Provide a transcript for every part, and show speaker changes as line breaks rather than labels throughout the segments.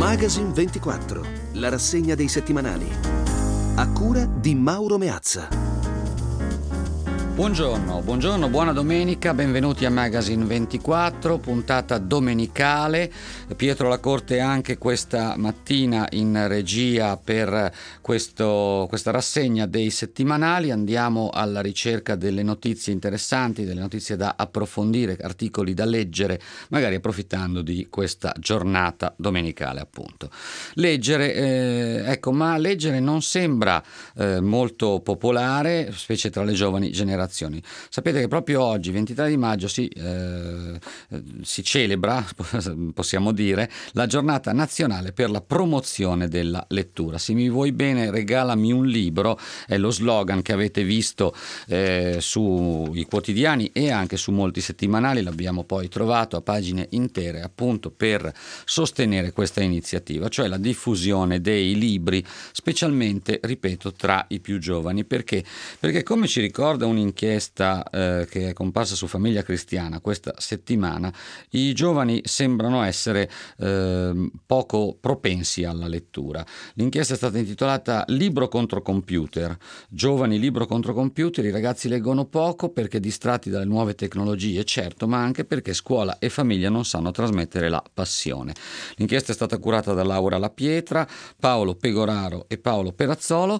Magazine 24, la rassegna dei settimanali. A cura di Mauro Meazza.
Buongiorno, buona domenica, benvenuti a Magazine 24, puntata domenicale. Pietro Lacorte anche questa mattina in regia per questa rassegna dei settimanali. Andiamo alla ricerca delle notizie interessanti, delle notizie da approfondire, articoli da leggere, magari approfittando di questa giornata domenicale, appunto. Ma leggere non sembra molto popolare, specie tra le giovani generazioni. Sapete che proprio oggi, 23 di maggio, si celebra, possiamo dire, la giornata nazionale per la promozione della lettura. Se mi vuoi bene, regalami un libro, è lo slogan che avete visto sui quotidiani e anche su molti settimanali. L'abbiamo poi trovato a pagine intere appunto per sostenere questa iniziativa, cioè la diffusione dei libri, specialmente, ripeto, tra i più giovani. Perché come ci ricorda un'inchiesta che è comparsa su Famiglia Cristiana questa settimana, i giovani sembrano essere poco propensi alla lettura. L'inchiesta è stata intitolata Libro contro computer. Giovani, libro contro computer. I ragazzi leggono poco perché distratti dalle nuove tecnologie, certo, ma anche perché scuola e famiglia non sanno trasmettere la passione. L'inchiesta è stata curata da Laura La Pietra, Paolo Pegoraro e Paolo Perazzolo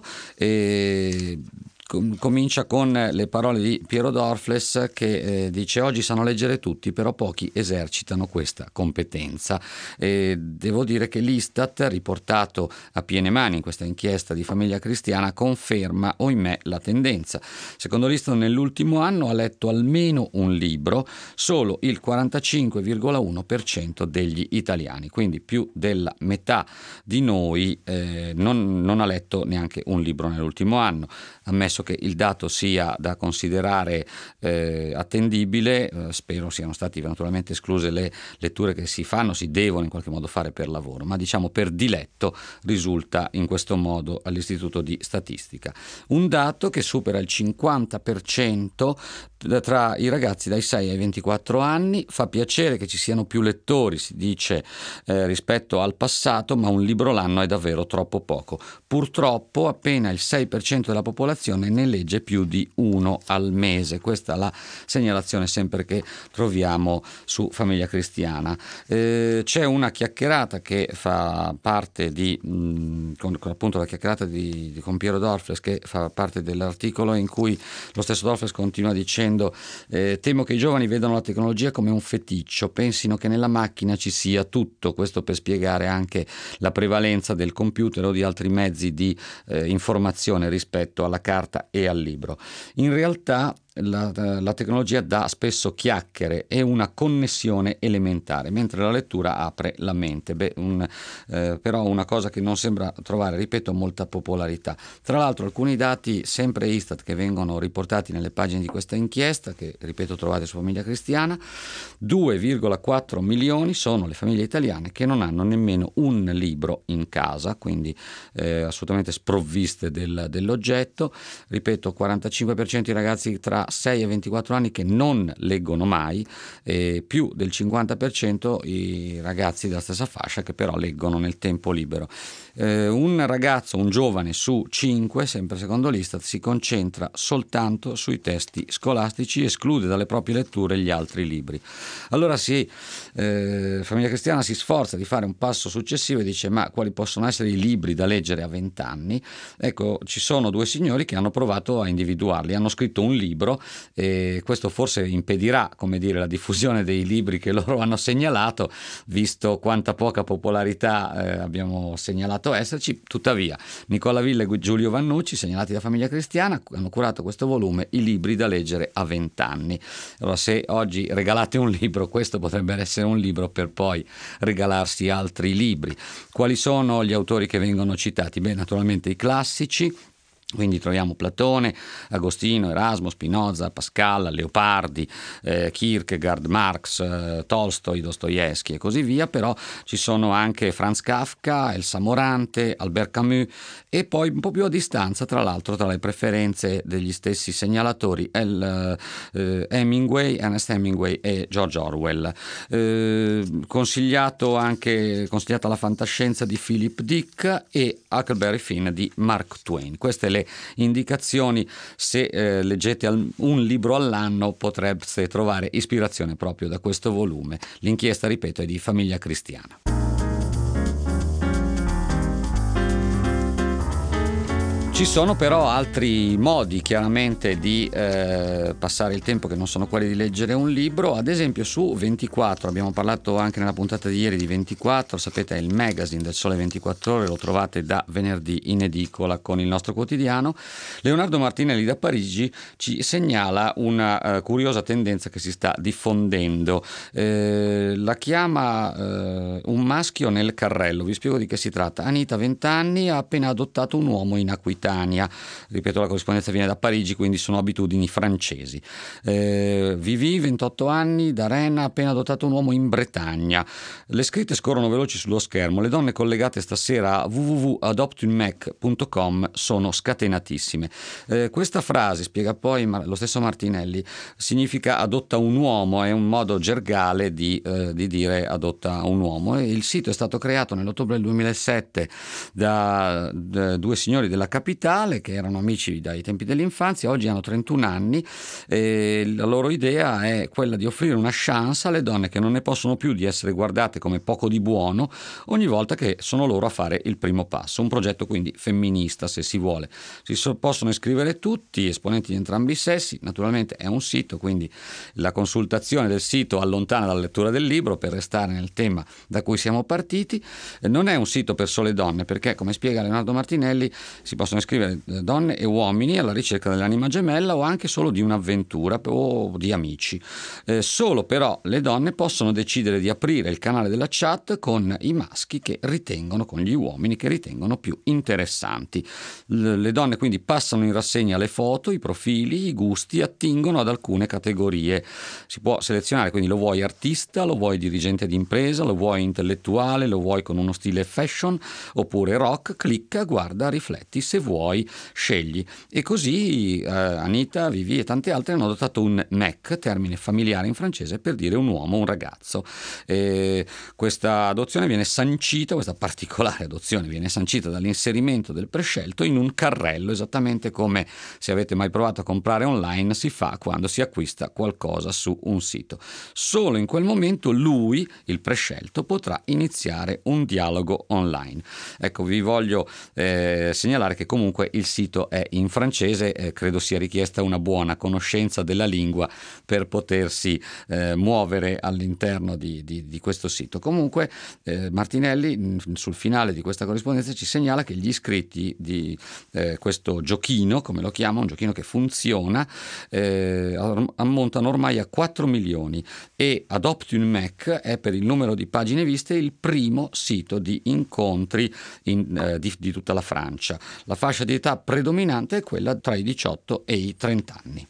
e comincia con le parole di Piero Dorfles che dice: oggi sanno leggere tutti, però pochi esercitano questa competenza. Devo dire che l'Istat, riportato a piene mani in questa inchiesta di Famiglia Cristiana, conferma, ohimè, la tendenza. Secondo l'Istat, nell'ultimo anno ha letto almeno un libro solo il 45,1% degli italiani, quindi più della metà di noi non ha letto neanche un libro nell'ultimo anno. Ammesso che il dato sia da considerare attendibile, spero siano stati naturalmente escluse le letture che si devono in qualche modo fare per lavoro, ma diciamo per diletto risulta in questo modo all'Istituto di Statistica. Un dato che supera il 50% tra i ragazzi dai 6 ai 24 anni. Fa piacere che ci siano più lettori, si dice, rispetto al passato, ma un libro l'anno è davvero troppo poco. Purtroppo appena il 6% della popolazione ne legge più di uno al mese. Questa è la segnalazione sempre che troviamo su Famiglia Cristiana. C'è una chiacchierata che fa parte con appunto la chiacchierata con Piero Dorfles, che fa parte dell'articolo in cui lo stesso Dorfles continua dicendo: temo che i giovani vedano la tecnologia come un feticcio, pensino che nella macchina ci sia tutto. Questo per spiegare anche la prevalenza del computer o di altri mezzi di informazione rispetto alla carta e al libro. In realtà la tecnologia dà spesso chiacchiere e una connessione elementare, mentre la lettura apre la mente. Però una cosa che non sembra trovare, ripeto, molta popolarità. Tra l'altro alcuni dati, sempre Istat, che vengono riportati nelle pagine di questa inchiesta, che ripeto trovate su Famiglia Cristiana: 2,4 milioni sono le famiglie italiane che non hanno nemmeno un libro in casa, quindi assolutamente sprovviste dell'oggetto. Ripeto, 45% i ragazzi tra 6 e 24 anni che non leggono mai, più del 50% i ragazzi della stessa fascia che però leggono nel tempo libero. Un giovane su 5, sempre secondo l'Istat, si concentra soltanto sui testi scolastici, esclude dalle proprie letture gli altri libri. Allora Famiglia Cristiana si sforza di fare un passo successivo e dice: ma quali possono essere i libri da leggere a 20 anni? Ecco, ci sono due signori che hanno provato a individuarli, hanno scritto un libro e questo forse impedirà, come dire, la diffusione dei libri che loro hanno segnalato, visto quanta poca popolarità abbiamo segnalato esserci. Tuttavia Nicola Villa e Giulio Vannucci, segnalati da Famiglia Cristiana, hanno curato questo volume, I libri da leggere a 20 anni. Allora, se oggi regalate un libro, questo potrebbe essere un libro per poi regalarsi altri libri. Quali sono gli autori che vengono citati? Beh, naturalmente i classici. Quindi troviamo Platone, Agostino, Erasmo, Spinoza, Pascal, Leopardi, Kierkegaard, Marx, Tolstoi, Dostoevsky e così via, però ci sono anche Franz Kafka, Elsa Morante, Albert Camus e poi un po' più a distanza, tra l'altro, tra le preferenze degli stessi segnalatori, Ernest Hemingway e George Orwell. Consigliata la fantascienza di Philip Dick e Huckleberry Finn di Mark Twain. Queste le indicazioni, se leggete un libro all'anno potreste trovare ispirazione proprio da questo volume. L'inchiesta, ripeto, è di Famiglia Cristiana. Ci sono però altri modi chiaramente di passare il tempo che non sono quelli di leggere un libro. Ad esempio su 24, abbiamo parlato anche nella puntata di ieri di 24, sapete è il magazine del Sole 24 Ore, lo trovate da venerdì in edicola con il nostro quotidiano. Leonardo Martinelli da Parigi ci segnala una curiosa tendenza che si sta diffondendo, la chiama un maschio nel carrello. Vi spiego di che si tratta. Anita, 20 anni, ha appena adottato un uomo in Aquitania. Ripeto, la corrispondenza viene da Parigi, quindi sono abitudini francesi. Vivi, 28 anni, da Rennes, ha appena adottato un uomo in Bretagna. Le scritte scorrono veloci sullo schermo. Le donne collegate stasera a www.adoptunmac.com sono scatenatissime. Questa frase, spiega poi lo stesso Martinelli, significa adotta un uomo, è un modo gergale di dire adotta un uomo. E il sito è stato creato nell'ottobre del 2007 da due signori della capitale che erano amici dai tempi dell'infanzia, oggi hanno 31 anni e la loro idea è quella di offrire una chance alle donne che non ne possono più di essere guardate come poco di buono ogni volta che sono loro a fare il primo passo. Un progetto quindi femminista, se si vuole. Possono iscrivere tutti, esponenti di entrambi i sessi, naturalmente è un sito, quindi la consultazione del sito allontana dalla lettura del libro per restare nel tema da cui siamo partiti. Non è un sito per sole donne perché, come spiega Leonardo Martinelli, si possono iscrivere donne e uomini alla ricerca dell'anima gemella o anche solo di un'avventura o di amici. Solo però le donne possono decidere di aprire il canale della chat con i maschi con gli uomini che ritengono più interessanti. Le donne quindi passano in rassegna le foto, i profili, i gusti, attingono ad alcune categorie. Si può selezionare, quindi lo vuoi artista, lo vuoi dirigente di impresa, lo vuoi intellettuale, lo vuoi con uno stile fashion oppure rock, clicca, guarda, rifletti, se vuoi scegli. E così Anita, Vivi e tante altre hanno adottato un mec, termine familiare in francese per dire un uomo, un ragazzo. Questa adozione viene sancita, questa particolare adozione viene sancita dall'inserimento del prescelto in un carrello, esattamente come, se avete mai provato a comprare online, si fa quando si acquista qualcosa su un sito. Solo in quel momento lui, il prescelto, potrà iniziare un dialogo online. Ecco, vi voglio segnalare che comunque il sito è in francese, credo sia richiesta una buona conoscenza della lingua per potersi muovere all'interno di questo sito. Comunque Martinelli sul finale di questa corrispondenza ci segnala che gli iscritti di questo giochino, come lo chiama, un giochino che funziona, ammontano ormai a 4 milioni e Adoptunmac è, per il numero di pagine viste, il primo sito di incontri di tutta la Francia. La fascia di età predominante è quella tra i 18 e i 30 anni.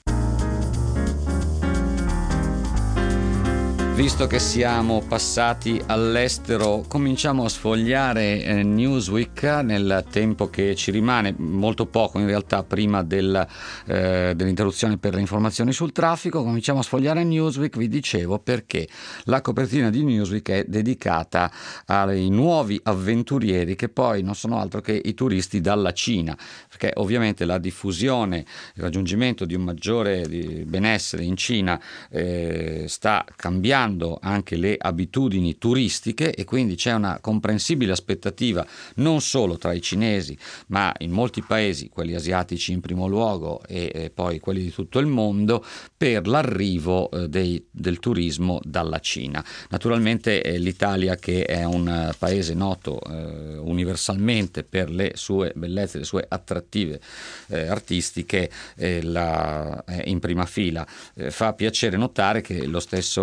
Visto che siamo passati all'estero, cominciamo a sfogliare Newsweek nel tempo che ci rimane, molto poco in realtà prima dell'interruzione per le informazioni sul traffico. Cominciamo a sfogliare Newsweek, vi dicevo, perché la copertina di Newsweek è dedicata ai nuovi avventurieri che poi non sono altro che i turisti dalla Cina, perché ovviamente la diffusione, il raggiungimento di un maggiore benessere in Cina sta cambiando anche le abitudini turistiche e quindi c'è una comprensibile aspettativa non solo tra i cinesi ma in molti paesi, quelli asiatici in primo luogo e poi quelli di tutto il mondo, per l'arrivo del turismo dalla Cina. Naturalmente l'Italia, che è un paese noto universalmente per le sue bellezze, le sue attrattive artistiche, è in prima fila. Fa piacere notare che lo stesso Newsweek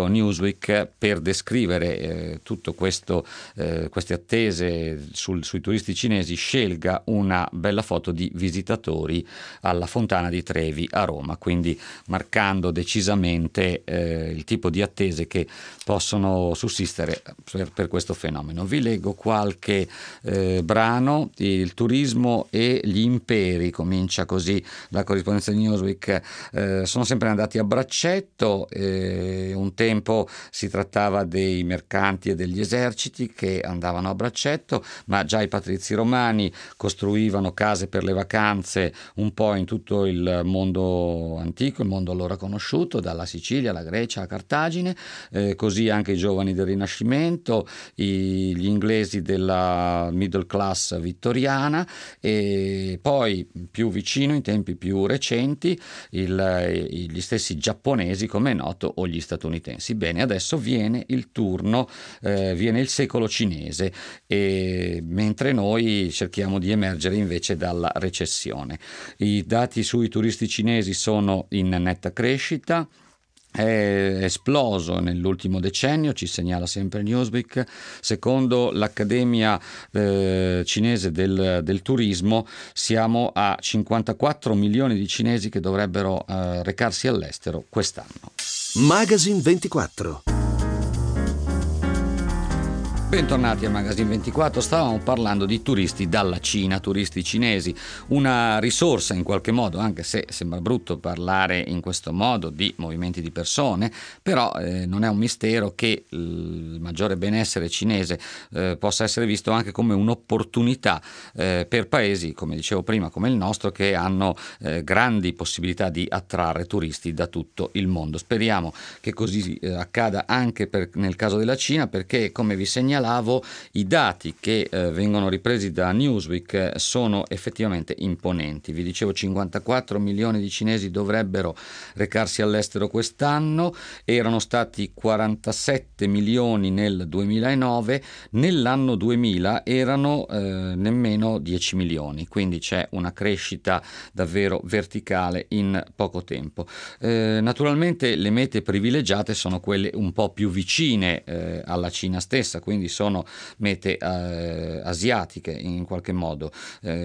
Newsweek per descrivere tutto questo, queste attese sui turisti cinesi, scelga una bella foto di visitatori alla Fontana di Trevi a Roma, quindi marcando decisamente il tipo di attese che possono sussistere per questo fenomeno. Vi leggo qualche brano. Il turismo e gli imperi, comincia così la corrispondenza di Newsweek, sono sempre andati a braccetto. Un tempo si trattava dei mercanti e degli eserciti che andavano a braccetto, ma già i patrizi romani costruivano case per le vacanze un po' in tutto il mondo antico, il mondo allora conosciuto, dalla Sicilia alla Grecia a Cartagine, così anche i giovani del Rinascimento, gli inglesi della middle class vittoriana, e poi più vicino, in tempi più recenti, gli stessi giapponesi, come è noto, o gli statunitensi. Bene, adesso viene il turno, viene il secolo cinese, mentre noi cerchiamo di emergere invece dalla recessione. I dati sui turisti cinesi sono in netta crescita. È esploso nell'ultimo decennio, ci segnala sempre Newsweek. Secondo l'Accademia cinese del turismo siamo a 54 milioni di cinesi che dovrebbero recarsi all'estero quest'anno.
Magazine 24.
Bentornati a Magazine 24. Stavamo parlando di turisti dalla Cina, turisti cinesi, una risorsa in qualche modo, anche se sembra brutto parlare in questo modo di movimenti di persone, però non è un mistero che il maggiore benessere cinese possa essere visto anche come un'opportunità per paesi, come dicevo prima, come il nostro, che hanno grandi possibilità di attrarre turisti da tutto il mondo. Speriamo che così accada anche nel caso della Cina, perché, come vi segnalo, i dati che vengono ripresi da Newsweek sono effettivamente imponenti. Vi dicevo, 54 milioni di cinesi dovrebbero recarsi all'estero quest'anno, erano stati 47 milioni nel 2009, nell'anno 2000 erano nemmeno 10 milioni, quindi c'è una crescita davvero verticale in poco tempo. Naturalmente le mete privilegiate sono quelle un po' più vicine alla Cina stessa, quindi sono mete asiatiche in qualche modo.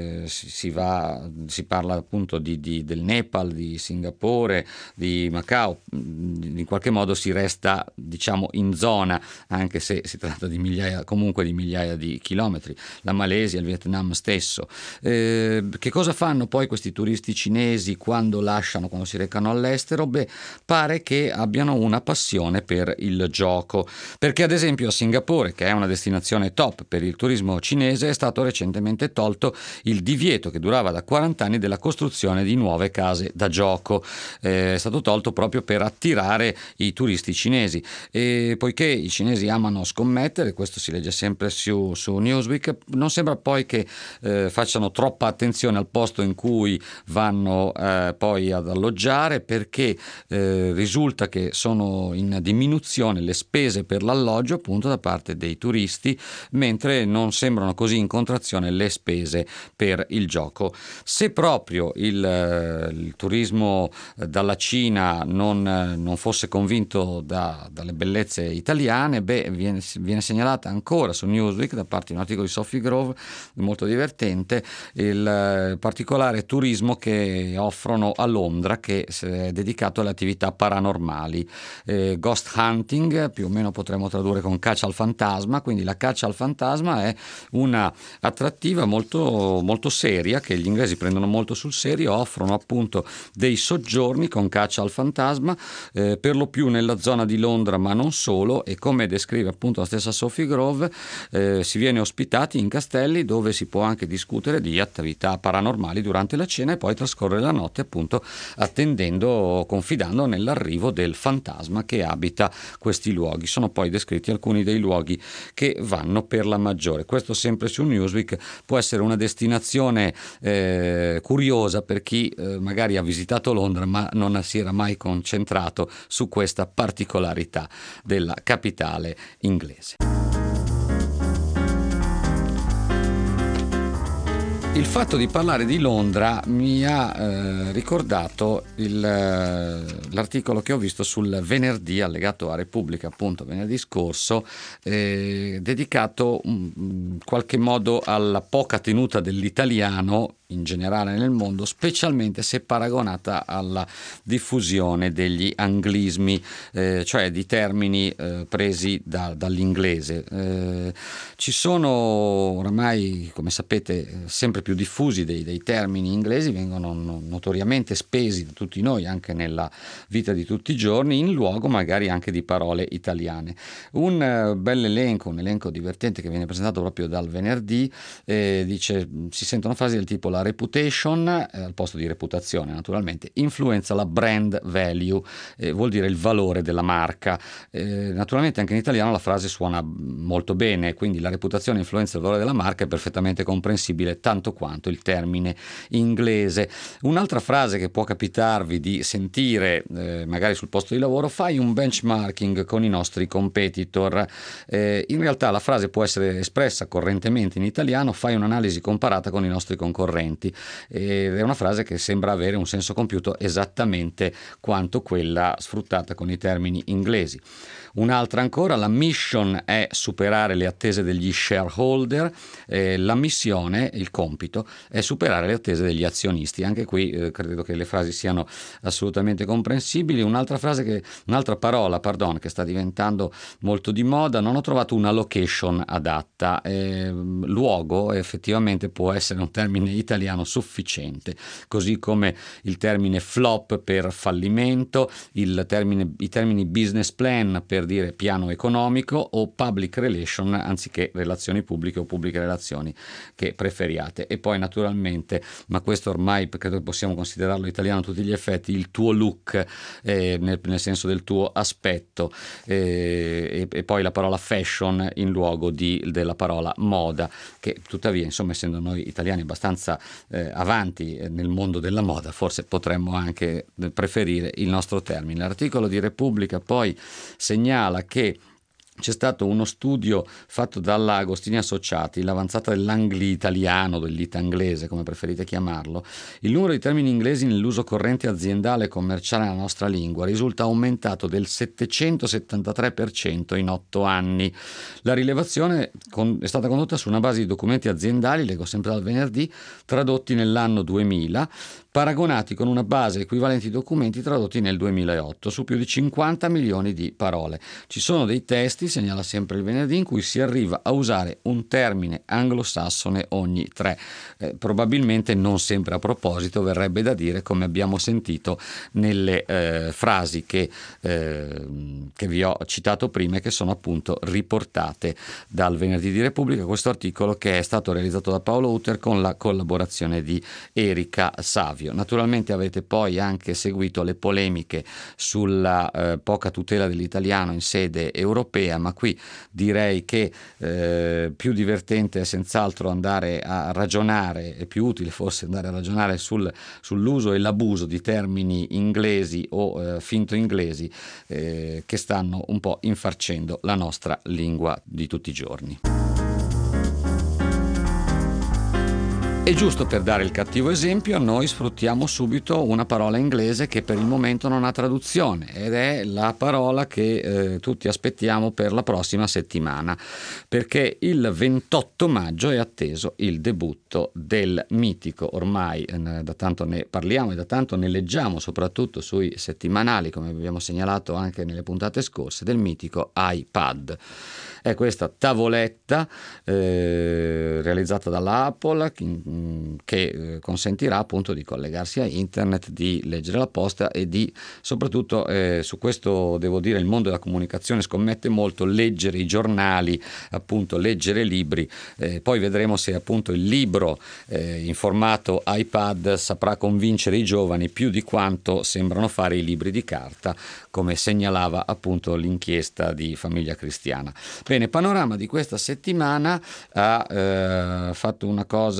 Si parla appunto del Nepal, di Singapore, di Macao. In qualche modo si resta, diciamo, in zona, anche se si tratta di migliaia di chilometri. La Malesia, il Vietnam stesso. Che cosa fanno poi questi turisti cinesi quando si recano all'estero? Beh, pare che abbiano una passione per il gioco, perché ad esempio a Singapore, che è una destinazione top per il turismo cinese, è stato recentemente tolto il divieto che durava da 40 anni della costruzione di nuove case da gioco. È stato tolto proprio per attirare i turisti cinesi, e poiché i cinesi amano scommettere, questo si legge sempre su Newsweek, non sembra poi che facciano troppa attenzione al posto in cui vanno poi ad alloggiare, perché risulta che sono in diminuzione le spese per l'alloggio appunto da parte dei turisti, mentre non sembrano così in contrazione le spese per il gioco. Se proprio il turismo dalla Cina non fosse convinto dalle bellezze italiane, viene segnalata ancora su Newsweek, da parte di un articolo di Sophie Grove molto divertente, il particolare turismo che offrono a Londra, che è dedicato alle attività paranormali. Ghost hunting, più o meno potremmo tradurre con caccia al fantasma. Quindi la caccia al fantasma è una attrattiva molto, molto seria, che gli inglesi prendono molto sul serio. Offrono appunto dei soggiorni con caccia al fantasma, per lo più nella zona di Londra, ma non solo, e come descrive appunto la stessa Sophie Grove, si viene ospitati in castelli dove si può anche discutere di attività paranormali durante la cena e poi trascorrere la notte appunto attendendo, confidando nell'arrivo del fantasma che abita questi luoghi. Sono poi descritti alcuni dei luoghi che vanno per la maggiore. Questo sempre su Newsweek. Può essere una destinazione curiosa per chi magari ha visitato Londra ma non si era mai concentrato su questa particolarità della capitale inglese. Il fatto di parlare di Londra mi ha ricordato l'articolo che ho visto sul Venerdì, allegato a Repubblica, appunto venerdì scorso, dedicato in qualche modo alla poca tenuta dell'italiano in generale nel mondo, specialmente se paragonata alla diffusione degli anglismi, cioè di termini presi dall'inglese. Ci sono oramai, come sapete, sempre più diffusi dei termini inglesi, vengono notoriamente spesi da tutti noi anche nella vita di tutti i giorni, in luogo magari anche di parole italiane. Un bel elenco, un elenco divertente che viene presentato proprio dal Venerdì, dice, si sentono frasi del tipo: la reputation, al posto di reputazione naturalmente, influenza la brand value, vuol dire il valore della marca. Naturalmente anche in italiano la frase suona molto bene, quindi la reputazione influenza il valore della marca è perfettamente comprensibile, tanto quanto il termine inglese. Un'altra frase che può capitarvi di sentire magari sul posto di lavoro: fai un benchmarking con i nostri competitor. In realtà la frase può essere espressa correntemente in italiano: fai un'analisi comparata con i nostri concorrenti. È una frase che sembra avere un senso compiuto esattamente quanto quella sfruttata con i termini inglesi. Un'altra ancora: la mission è superare le attese degli shareholder, la missione, il compito, è superare le attese degli azionisti. Anche qui credo che le frasi siano assolutamente comprensibili. Un'altra parola che sta diventando molto di moda: non ho trovato una location adatta. Luogo effettivamente può essere un termine italiano sufficiente, così come il termine flop per fallimento, i termini business plan per dire piano economico, o public relation anziché relazioni pubbliche o pubbliche relazioni, che preferiate. E poi naturalmente, ma questo ormai credo che possiamo considerarlo italiano a tutti gli effetti, il tuo look, nel senso del tuo aspetto, e poi la parola fashion in luogo della parola moda, che tuttavia, insomma, essendo noi italiani abbastanza avanti nel mondo della moda, forse potremmo anche preferire il nostro termine. L'articolo di Repubblica poi segnala che c'è stato uno studio fatto dalla Agostini Associati, l'avanzata dell'angli-italiano, dell'ita-inglese, come preferite chiamarlo. Il numero di termini inglesi nell'uso corrente aziendale e commerciale nella nostra lingua risulta aumentato del 773% in 8 anni. La rilevazione è stata condotta su una base di documenti aziendali, leggo sempre dal Venerdì, tradotti nell'anno 2000, paragonati con una base equivalenti documenti tradotti nel 2008 su più di 50 milioni di parole. Ci sono dei testi, segnala sempre il Venerdì, in cui si arriva a usare un termine anglosassone ogni 3. Probabilmente non sempre a proposito, verrebbe da dire, come abbiamo sentito nelle frasi che vi ho citato prima e che sono appunto riportate dal Venerdì di Repubblica, questo articolo che è stato realizzato da Paolo Uter con la collaborazione di Erika Savio. Naturalmente avete poi anche seguito le polemiche sulla poca tutela dell'italiano in sede europea, ma qui direi che più divertente è senz'altro andare a ragionare, è più utile forse andare a ragionare sull'uso e l'abuso di termini inglesi o finto inglesi che stanno un po' infarcendo la nostra lingua di tutti i giorni. E giusto per dare il cattivo esempio, noi sfruttiamo subito una parola inglese che per il momento non ha traduzione, ed è la parola che tutti aspettiamo per la prossima settimana, perché il 28 maggio è atteso il debutto del mitico, ormai da tanto ne parliamo e da tanto ne leggiamo soprattutto sui settimanali, come abbiamo segnalato anche nelle puntate scorse, del mitico iPad. È questa tavoletta realizzata dalla Apple che consentirà appunto di collegarsi a internet, di leggere la posta e di soprattutto su questo devo dire il mondo della comunicazione scommette molto, leggere i giornali, appunto leggere libri. Poi vedremo se appunto il libro in formato iPad saprà convincere i giovani più di quanto sembrano fare i libri di carta, come segnalava appunto l'inchiesta di Famiglia Cristiana. Bene, Panorama di questa settimana ha fatto una cosa in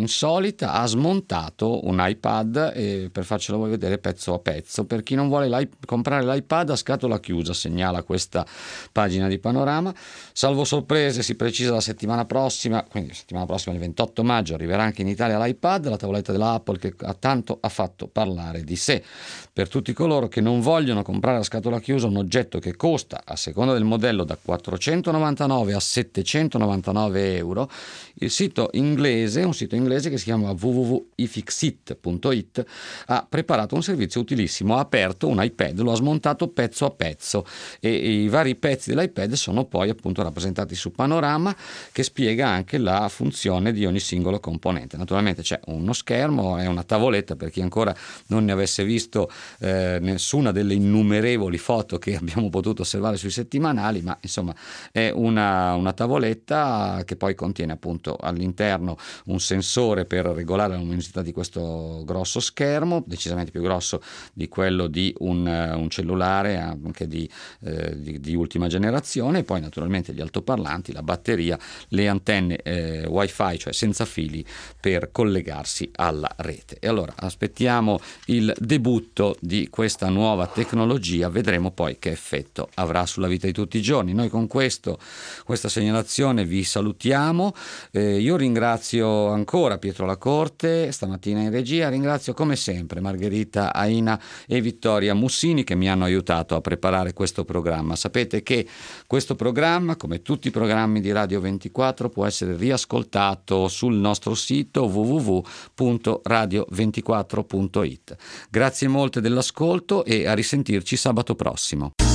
insolita, ha smontato un iPad per farcelo vedere pezzo a pezzo. Per chi non vuole comprare l'iPad a scatola chiusa, segnala questa pagina di Panorama. Salvo sorprese, si precisa la settimana prossima, quindi settimana prossima il 28 maggio arriverà anche in Italia l'iPad, la tavoletta della Apple che tanto ha fatto parlare di sé. Per tutti coloro che non vogliono comprare a scatola chiusa un oggetto che costa, a seconda del modello, da 499 a 799 euro, il sito inglese, un sito inglese che si chiama www.ifixit.it, ha preparato un servizio utilissimo. Ha aperto un iPad, lo ha smontato pezzo a pezzo e i vari pezzi dell'iPad sono poi appunto rappresentati su Panorama, che spiega anche la funzione di ogni singolo componente. Naturalmente c'è uno schermo e una tavoletta per chi ancora non ne avesse visto nessuna delle innumerevoli foto che abbiamo potuto osservare sui settimanali, ma insomma è una tavoletta che poi contiene appunto all'interno un sensore per regolare la luminosità di questo grosso schermo, decisamente più grosso di quello di un cellulare anche di ultima generazione, e poi naturalmente gli altoparlanti, la batteria, le antenne wifi, cioè senza fili, per collegarsi alla rete. E allora aspettiamo il debutto di questa nuova tecnologia, vedremo poi che effetto avrà sulla vita di tutti i giorni. Noi con questa segnalazione vi salutiamo. Io ringrazio ancora Pietro Lacorte stamattina in regia, ringrazio come sempre Margherita Aina e Vittoria Mussini che mi hanno aiutato a preparare questo programma. Sapete che questo programma, come tutti i programmi di Radio 24, può essere riascoltato sul nostro sito www.radio24.it. Grazie molte dell'ascolto e a risentirci sabato prossimo.